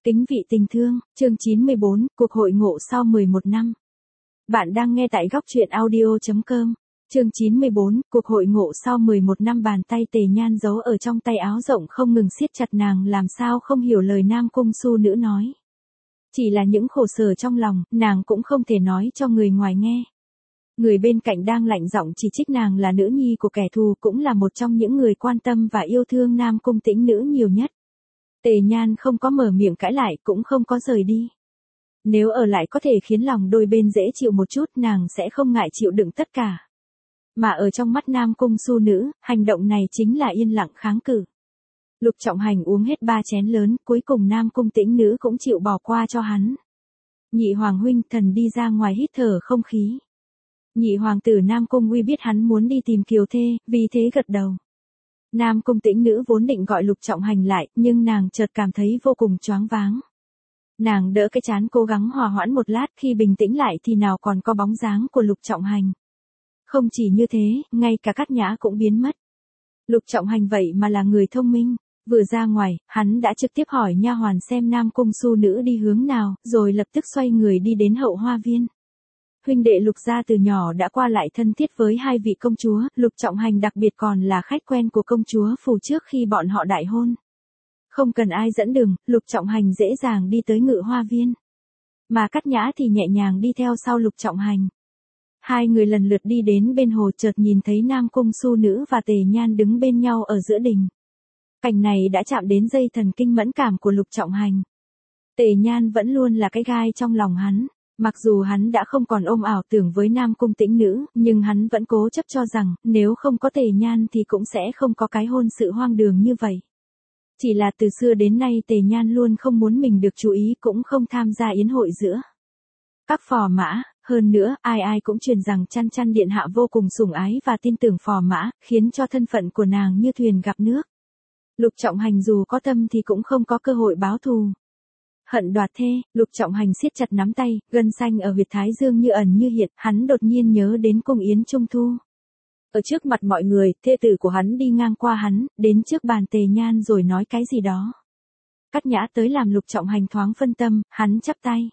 Kính vị tình thương, chương 94, cuộc hội ngộ sau 11 năm. Bạn đang nghe tại góc truyện audio.com. Chương 94, cuộc hội ngộ sau 11 năm. Bàn tay Tề Nhan giấu ở trong tay áo rộng không ngừng siết chặt, nàng làm sao không hiểu lời Nam Cung Su Nữ nói. Chỉ là những khổ sở trong lòng, nàng cũng không thể nói cho người ngoài nghe. Người bên cạnh đang lạnh giọng chỉ trích nàng là nữ nhi của kẻ thù, cũng là một trong những người quan tâm và yêu thương Nam Cung Tĩnh Nữ nhiều nhất. Tề Nhan không có mở miệng cãi lại, cũng không có rời đi. Nếu ở lại có thể khiến lòng đôi bên dễ chịu một chút, nàng sẽ không ngại chịu đựng tất cả. Mà ở trong mắt Nam Cung Su Nữ, hành động này chính là yên lặng kháng cự. Lục Trọng Hành uống hết 3 chén lớn, cuối cùng Nam Cung Tĩnh Nữ cũng chịu bỏ qua cho hắn. Nhị hoàng huynh, thần đi ra ngoài hít thở không khí. Nhị hoàng tử Nam Cung Uy biết hắn muốn đi tìm Kiều Thê, vì thế gật đầu. Nam Cung Tĩnh Nữ vốn định gọi Lục Trọng Hành lại, nhưng nàng chợt cảm thấy vô cùng choáng váng. Nàng đỡ cái trán cố gắng hòa hoãn một lát, khi bình tĩnh lại thì nào còn có bóng dáng của Lục Trọng Hành. Không chỉ như thế, ngay cả Cát Nhã cũng biến mất. Lục Trọng Hành vậy mà là người thông minh, vừa ra ngoài, hắn đã trực tiếp hỏi nha hoàn xem Nam Cung Su Nữ đi hướng nào, rồi lập tức xoay người đi đến Hậu Hoa Viên. Huynh đệ Lục gia từ nhỏ đã qua lại thân thiết với hai vị công chúa, Lục Trọng Hành đặc biệt còn là khách quen của công chúa Phù trước khi bọn họ đại hôn. Không cần ai dẫn đường, Lục Trọng Hành dễ dàng đi tới Ngự Hoa Viên. Mà Cát Nhã thì nhẹ nhàng đi theo sau Lục Trọng Hành. Hai người lần lượt đi đến bên hồ, chợt nhìn thấy Nam Cung Su Nữ và Tề Nhan đứng bên nhau ở giữa đình. Cảnh này đã chạm đến dây thần kinh mẫn cảm của Lục Trọng Hành. Tề Nhan vẫn luôn là cái gai trong lòng hắn. Mặc dù hắn đã không còn ôm ảo tưởng với Nam Cung Tĩnh Nữ, nhưng hắn vẫn cố chấp cho rằng, nếu không có Tề Nhan thì cũng sẽ không có cái hôn sự hoang đường như vậy. Chỉ là từ xưa đến nay Tề Nhan luôn không muốn mình được chú ý, cũng không tham gia yến hội giữa các phò mã. Hơn nữa, ai ai cũng truyền rằng Chăn Chăn điện hạ vô cùng sủng ái và tin tưởng phò mã, khiến cho thân phận của nàng như thuyền gặp nước. Lục Trọng Hành dù có tâm thì cũng không có cơ hội báo thù. Hận đoạt thê, Lục Trọng Hành siết chặt nắm tay, gân xanh ở huyệt thái dương như ẩn như hiện, hắn đột nhiên nhớ đến cung yến trung thu. Ở trước mặt mọi người, thê tử của hắn đi ngang qua hắn, đến trước bàn Tề Nhan rồi nói cái gì đó. Cát Nhã tới làm Lục Trọng Hành thoáng phân tâm, hắn chắp tay.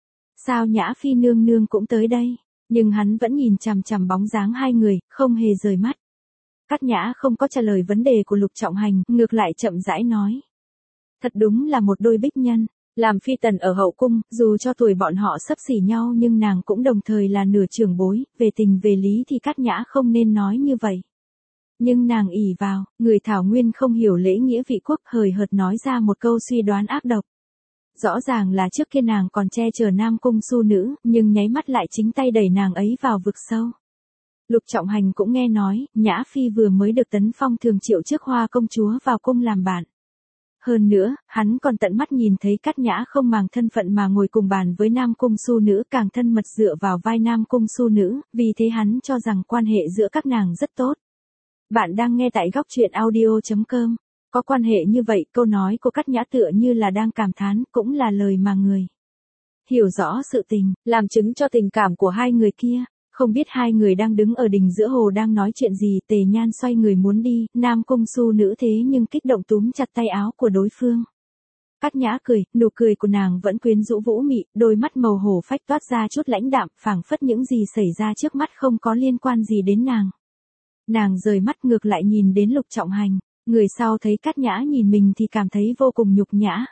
Sao Nhã phi nương nương cũng tới đây, nhưng hắn vẫn nhìn chằm chằm bóng dáng hai người, không hề rời mắt. Cát Nhã không có trả lời vấn đề của Lục Trọng Hành, ngược lại chậm rãi nói. Thật đúng là một đôi bích nhân. Làm phi tần ở hậu cung, dù cho tuổi bọn họ xấp xỉ nhau nhưng nàng cũng đồng thời là nửa trưởng bối, về tình về lý thì Cát Nhã không nên nói như vậy. Nhưng nàng ỷ vào, người Thảo Nguyên không hiểu lễ nghĩa vị quốc, hời hợt nói ra một câu suy đoán ác độc. Rõ ràng là trước kia nàng còn che chở Nam Cung Su Nữ, nhưng nháy mắt lại chính tay đẩy nàng ấy vào vực sâu. Lục Trọng Hành cũng nghe nói, Nhã phi vừa mới được tấn phong thường triệu trước Hoa công chúa vào cung làm bạn. Hơn nữa, hắn còn tận mắt nhìn thấy Cát Nhã không màng thân phận mà ngồi cùng bàn với Nam Cung Su Nữ, càng thân mật dựa vào vai Nam Cung Su Nữ, vì thế hắn cho rằng quan hệ giữa các nàng rất tốt. Bạn đang nghe tại góc truyện audio.com. Có quan hệ như vậy, câu nói của Cát Nhã tựa như là đang cảm thán, cũng là lời mà người hiểu rõ sự tình, làm chứng cho tình cảm của hai người kia. Không biết hai người đang đứng ở đình giữa hồ đang nói chuyện gì, Tề Nhan xoay người muốn đi, Nam Cung Su Nữ thế nhưng kích động túm chặt tay áo của đối phương. Cát Nhã cười, nụ cười của nàng vẫn quyến rũ vũ mị, đôi mắt màu hổ phách toát ra chút lãnh đạm, phảng phất những gì xảy ra trước mắt không có liên quan gì đến nàng. Nàng rời mắt ngược lại nhìn đến Lục Trọng Hành, người sau thấy Cát Nhã nhìn mình thì cảm thấy vô cùng nhục nhã.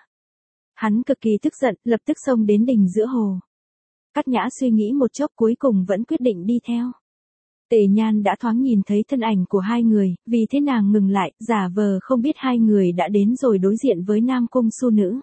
Hắn cực kỳ tức giận, lập tức xông đến đình giữa hồ. Cát Nhã suy nghĩ một chốc cuối cùng vẫn quyết định đi theo. Tề Nhan đã thoáng nhìn thấy thân ảnh của hai người, vì thế nàng ngừng lại, giả vờ không biết hai người đã đến rồi đối diện với Nam Cung Su Nữ.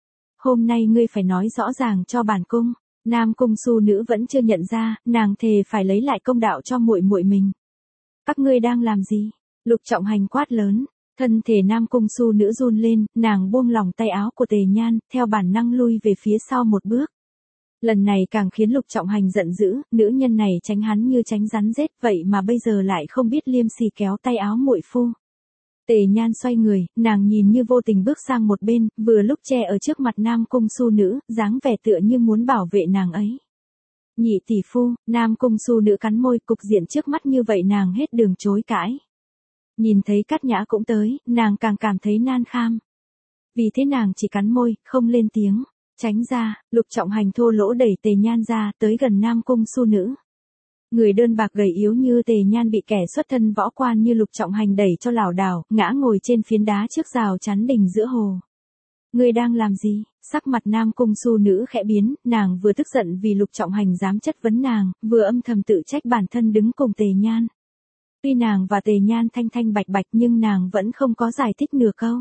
Hôm nay ngươi phải nói rõ ràng cho bản cung. Nam Cung Su Nữ vẫn chưa nhận ra, nàng thề phải lấy lại công đạo cho muội muội mình. Các ngươi đang làm gì? Lục Trọng Hành quát lớn. Thân thể Nam Cung Su Nữ run lên, nàng buông lỏng tay áo của Tề Nhan, theo bản năng lui về phía sau một bước. Lần này càng khiến Lục Trọng Hành giận dữ, nữ nhân này tránh hắn như tránh rắn rết, vậy mà bây giờ lại không biết liêm sỉ kéo tay áo muội phu. Tề Nhan xoay người, nàng nhìn như vô tình bước sang một bên, vừa lúc che ở trước mặt Nam Cung Su Nữ, dáng vẻ tựa như muốn bảo vệ nàng ấy. Nhị tỷ phu, Nam Cung Su Nữ cắn môi, cục diện trước mắt như vậy nàng hết đường chối cãi. Nhìn thấy Cát Nhã cũng tới, nàng càng cảm thấy nan kham. Vì thế nàng chỉ cắn môi, không lên tiếng. Tránh ra, Lục Trọng Hành thô lỗ đẩy Tề Nhan ra, tới gần Nam Cung Su Nữ. Người đơn bạc gầy yếu như Tề Nhan bị kẻ xuất thân võ quan như Lục Trọng Hành đẩy cho lảo đảo, ngã ngồi trên phiến đá trước rào chắn đình giữa hồ. Ngươi đang làm gì? Sắc mặt Nam Cung Su Nữ khẽ biến, nàng vừa tức giận vì Lục Trọng Hành dám chất vấn nàng, vừa âm thầm tự trách bản thân đứng cùng Tề Nhan. Tuy nàng và Tề Nhan thanh thanh bạch bạch nhưng nàng vẫn không có giải thích nửa câu.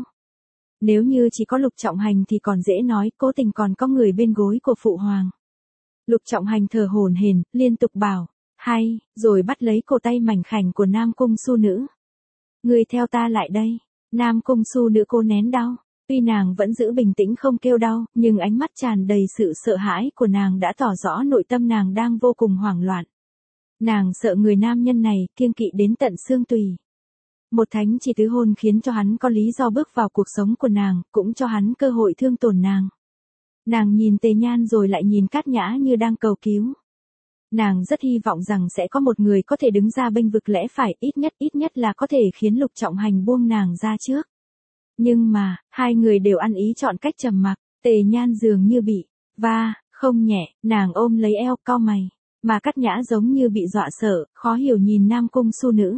Nếu như chỉ có Lục Trọng Hành thì còn dễ nói, cố tình còn có người bên gối của phụ hoàng. Lục Trọng Hành thở hổn hển, liên tục bảo, hay, rồi bắt lấy cổ tay mảnh khảnh của Nam Cung Su Nữ. Ngươi theo ta lại đây. Nam Cung Su Nữ cô nén đau. Tuy nàng vẫn giữ bình tĩnh không kêu đau, nhưng ánh mắt tràn đầy sự sợ hãi của nàng đã tỏ rõ nội tâm nàng đang vô cùng hoảng loạn. Nàng sợ người nam nhân này, kiêng kỵ đến tận xương tùy. Một thánh chỉ tứ hôn khiến cho hắn có lý do bước vào cuộc sống của nàng, cũng cho hắn cơ hội thương tổn nàng. Nàng nhìn Tề Nhan rồi lại nhìn Cát Nhã như đang cầu cứu. Nàng rất hy vọng rằng sẽ có một người có thể đứng ra bênh vực lẽ phải, ít nhất là có thể khiến Lục Trọng Hành buông nàng ra trước. Nhưng mà, hai người đều ăn ý chọn cách trầm mặc, Tề Nhan dường như bị không nhẹ, nàng ôm lấy eo cau mày, mà Cát Nhã giống như bị dọa sợ, khó hiểu nhìn Nam Cung Su Nữ.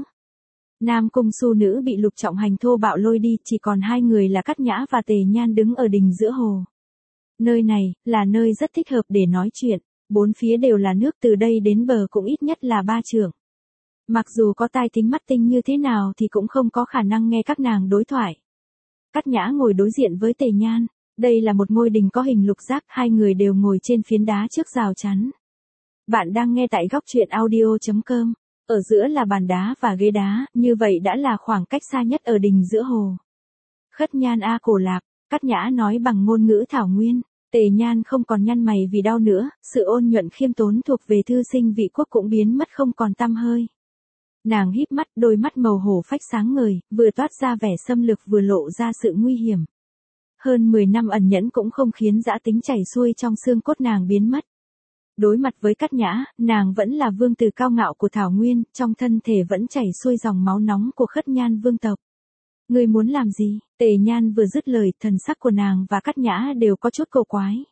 Nam Cung Su Nữ bị Lục Trọng Hành thô bạo lôi đi, chỉ còn hai người là Cát Nhã và Tề Nhan đứng ở đình giữa hồ. Nơi này, là nơi rất thích hợp để nói chuyện, bốn phía đều là nước, từ đây đến bờ cũng ít nhất là 3 trượng. Mặc dù có tai thính mắt tinh như thế nào thì cũng không có khả năng nghe các nàng đối thoại. Cát Nhã ngồi đối diện với Tề Nhan, đây là một ngôi đình có hình lục giác, hai người đều ngồi trên phiến đá trước rào chắn. Bạn đang nghe tại góc truyện audio.com. Ở giữa là bàn đá và ghế đá, như vậy đã là khoảng cách xa nhất ở đình giữa hồ. Khất Nhan a Cổ Lạp, Cát Nhã nói bằng ngôn ngữ thảo nguyên. Tề Nhan không còn nhăn mày vì đau nữa, sự ôn nhuận khiêm tốn thuộc về thư sinh vị quốc cũng biến mất không còn tăm hơi. Nàng híp mắt, đôi mắt màu hổ phách sáng ngời, vừa toát ra vẻ xâm lược vừa lộ ra sự nguy hiểm. Hơn 10 năm ẩn nhẫn cũng không khiến dã tính chảy xuôi trong xương cốt nàng biến mất. Đối mặt với Cát Nhã, nàng vẫn là vương tử cao ngạo của Thảo Nguyên, trong thân thể vẫn chảy xuôi dòng máu nóng của Khất Nhan vương tộc. Ngươi muốn làm gì? Tề Nhan vừa dứt lời, thần sắc của nàng và Cát Nhã đều có chút cổ quái.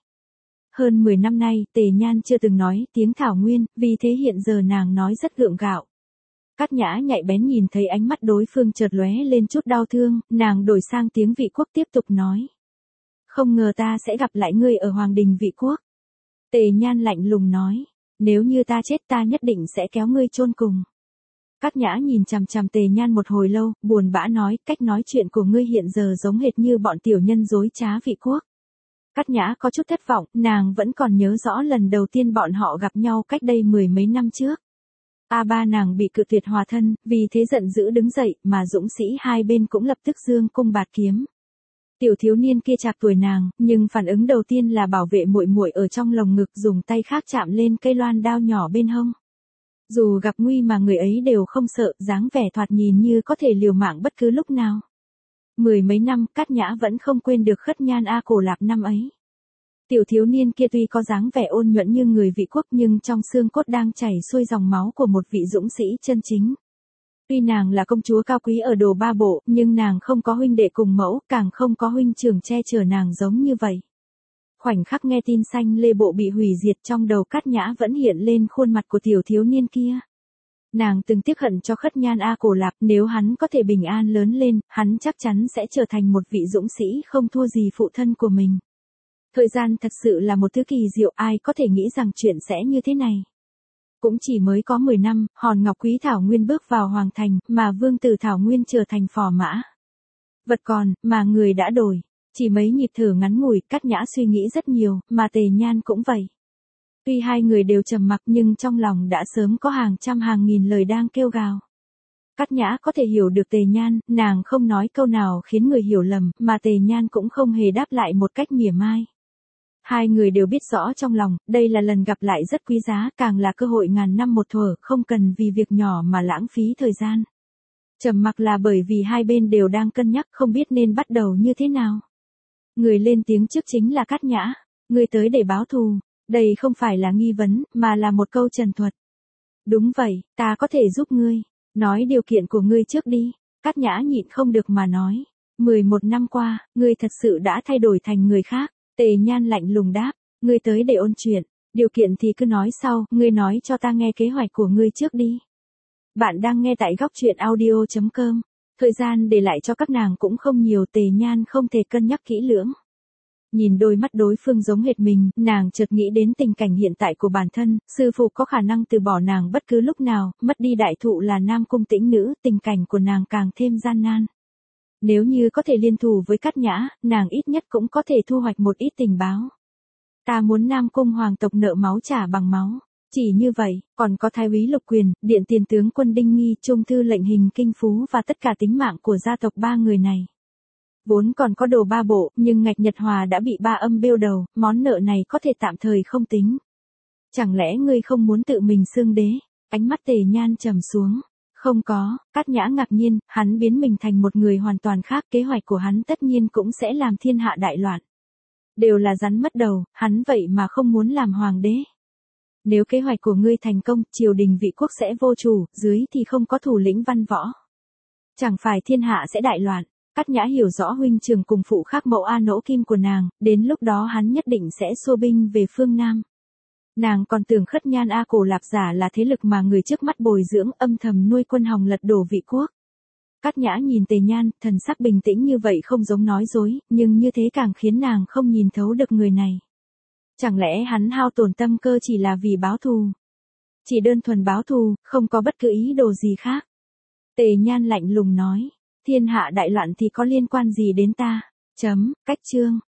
Hơn 10 năm nay, Tề Nhan chưa từng nói tiếng Thảo Nguyên, vì thế hiện giờ nàng nói rất gượng gạo. Cát Nhã nhạy bén nhìn thấy ánh mắt đối phương chợt lóe lên chút đau thương, nàng đổi sang tiếng vị quốc tiếp tục nói. Không ngờ ta sẽ gặp lại ngươi ở Hoàng đình vị quốc. Tề Nhan lạnh lùng nói, nếu như ta chết ta nhất định sẽ kéo ngươi chôn cùng. Cát Nhã nhìn chằm chằm Tề Nhan một hồi lâu, buồn bã nói, cách nói chuyện của ngươi hiện giờ giống hệt như bọn tiểu nhân dối trá vị quốc. Cát Nhã có chút thất vọng, nàng vẫn còn nhớ rõ lần đầu tiên bọn họ gặp nhau cách đây 10 mấy năm trước. Ba nàng bị cự tuyệt hòa thân, vì thế giận dữ đứng dậy, mà dũng sĩ hai bên cũng lập tức giương cung bạt kiếm. Tiểu thiếu niên kia chạc tuổi nàng, nhưng phản ứng đầu tiên là bảo vệ muội muội ở trong lồng ngực, dùng tay khác chạm lên cây loan đao nhỏ bên hông. Dù gặp nguy mà người ấy đều không sợ, dáng vẻ thoạt nhìn như có thể liều mạng bất cứ lúc nào. 10 mấy năm, Cát Nhã vẫn không quên được Khất Nhan a Cổ Lạp năm ấy. Tiểu thiếu niên kia tuy có dáng vẻ ôn nhuận như người vị quốc nhưng trong xương cốt đang chảy xuôi dòng máu của một vị dũng sĩ chân chính. Tuy nàng là công chúa cao quý ở Đồ Ba Bộ, nhưng nàng không có huynh đệ cùng mẫu, càng không có huynh trưởng che chở nàng giống như vậy. Khoảnh khắc nghe tin Xanh Lê Bộ bị hủy diệt, trong đầu Cát Nhã vẫn hiện lên khuôn mặt của tiểu thiếu niên kia. Nàng từng tiếc hận cho Khất Nhan a Cổ Lạp, nếu hắn có thể bình an lớn lên, hắn chắc chắn sẽ trở thành một vị dũng sĩ không thua gì phụ thân của mình. Thời gian thật sự là một thứ kỳ diệu, ai có thể nghĩ rằng chuyện sẽ như thế này. Cũng chỉ mới có 10 năm, hòn ngọc quý Thảo Nguyên bước vào hoàng thành, mà vương tử Thảo Nguyên trở thành phò mã. Vật còn, mà người đã đổi. Chỉ mấy nhịp thở ngắn ngủi, Cát Nhã suy nghĩ rất nhiều, mà Tề Nhan cũng vậy. Tuy hai người đều trầm mặc nhưng trong lòng đã sớm có hàng trăm hàng nghìn lời đang kêu gào. Cát Nhã có thể hiểu được Tề Nhan, nàng không nói câu nào khiến người hiểu lầm, mà Tề Nhan cũng không hề đáp lại một cách mỉa mai. Hai người đều biết rõ trong lòng, đây là lần gặp lại rất quý giá, càng là cơ hội ngàn năm một thuở, không cần vì việc nhỏ mà lãng phí thời gian. Trầm mặc là bởi vì hai bên đều đang cân nhắc không biết nên bắt đầu như thế nào. Người lên tiếng trước chính là Cát Nhã, ngươi tới để báo thù, đây không phải là nghi vấn, mà là một câu trần thuật. Đúng vậy, ta có thể giúp ngươi, nói điều kiện của ngươi trước đi, Cát Nhã nhịn không được mà nói. 11 năm qua, ngươi thật sự đã thay đổi thành người khác. Tề Nhan lạnh lùng đáp, ngươi tới để ôn chuyện, điều kiện thì cứ nói sau, ngươi nói cho ta nghe kế hoạch của ngươi trước đi. Bạn đang nghe tại góc truyện audio.com. Thời gian để lại cho các nàng cũng không nhiều, Tề Nhan không thể cân nhắc kỹ lưỡng. Nhìn đôi mắt đối phương giống hệt mình, nàng chợt nghĩ đến tình cảnh hiện tại của bản thân, sư phụ có khả năng từ bỏ nàng bất cứ lúc nào, mất đi đại thụ là Nam Cung Tĩnh Nữ, tình cảnh của nàng càng thêm gian nan. Nếu như có thể liên thủ với Cát Nhã, nàng ít nhất cũng có thể thu hoạch một ít tình báo. Ta muốn Nam Cung hoàng tộc nợ máu trả bằng máu. Chỉ như vậy, còn có Thái úy Lục Quyền, Điện tiền tướng quân Đinh Nghi, Trung thư lệnh Hình Kinh Phú và tất cả tính mạng của gia tộc ba người này. Vốn còn có đồ ba bộ, nhưng Ngạch Nhật Hòa đã bị ba âm bêu đầu, món nợ này có thể tạm thời không tính. Chẳng lẽ ngươi không muốn tự mình xưng đế? Ánh mắt Tề Nhan trầm xuống. Không có, Cát Nhã ngạc nhiên, hắn biến mình thành một người hoàn toàn khác, kế hoạch của hắn tất nhiên cũng sẽ làm thiên hạ đại loạn. Đều là rắn mất đầu, hắn vậy mà không muốn làm hoàng đế. Nếu kế hoạch của ngươi thành công, triều đình vị quốc sẽ vô chủ, dưới thì không có thủ lĩnh văn võ. Chẳng phải thiên hạ sẽ đại loạn. Cát Nhã hiểu rõ huynh trưởng cùng phụ khác mẫu A Nỗ Kim của nàng, đến lúc đó hắn nhất định sẽ xua binh về phương Nam. Nàng còn tưởng Khất Nhan A Cổ Lạp giả là thế lực mà người trước mắt bồi dưỡng, âm thầm nuôi quân hòng lật đổ vị quốc. Cát Nhã nhìn Tề Nhan, thần sắc bình tĩnh như vậy không giống nói dối, nhưng như thế càng khiến nàng không nhìn thấu được người này. Chẳng lẽ hắn hao tổn tâm cơ chỉ là vì báo thù? Chỉ đơn thuần báo thù, không có bất cứ ý đồ gì khác. Tề Nhan lạnh lùng nói, thiên hạ đại loạn thì có liên quan gì đến ta? Cách chương.